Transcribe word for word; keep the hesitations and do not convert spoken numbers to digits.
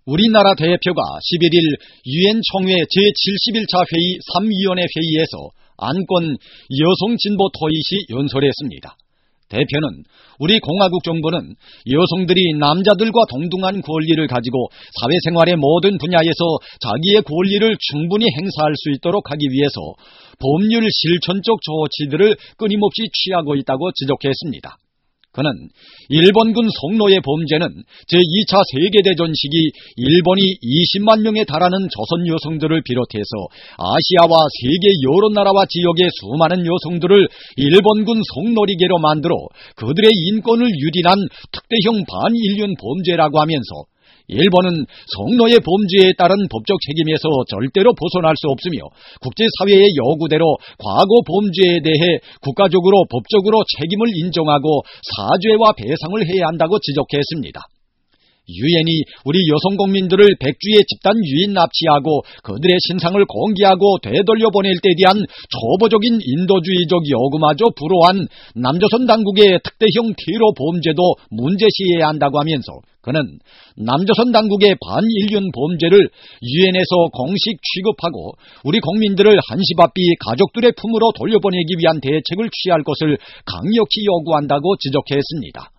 우리나라 대표가 십일 일 유엔 총회 제칠십일 차 회의 삼 위원회 회의에서 안건 여성 진보 토의시 연설했습니다. 대표는 우리 공화국 정부는 여성들이 남자들과 동등한 권리를 가지고 사회생활의 모든 분야에서 자기의 권리를 충분히 행사할 수 있도록 하기 위해서 법률 실천적 조치들을 끊임없이 취하고 있다고 지적했습니다. 그는 일본군 성노예 범죄는 제이 차 세계대전 시기 일본이 이십만 명에 달하는 조선 여성들을 비롯해서 아시아와 세계 여러 나라와 지역의 수많은 여성들을 일본군 성노리개로 만들어 그들의 인권을 유린한 특대형 반인륜 범죄라고 하면서 일본은 성노예 범죄에 따른 법적 책임에서 절대로 벗어날 수 없으며 국제사회의 요구대로 과거 범죄에 대해 국가적으로 법적으로 책임을 인정하고 사죄와 배상을 해야 한다고 지적했습니다. 유엔이 우리 여성 국민들을 백주의 집단 유인 납치하고 그들의 신상을 공개하고 되돌려보낼 때 대한 초보적인 인도주의적 요구마저 불허한 남조선 당국의 특대형 테러 범죄도 문제시해야 한다고 하면서 그는 남조선 당국의 반인륜 범죄를 유엔에서 공식 취급하고 우리 국민들을 한시바삐 가족들의 품으로 돌려보내기 위한 대책을 취할 것을 강력히 요구한다고 지적했습니다.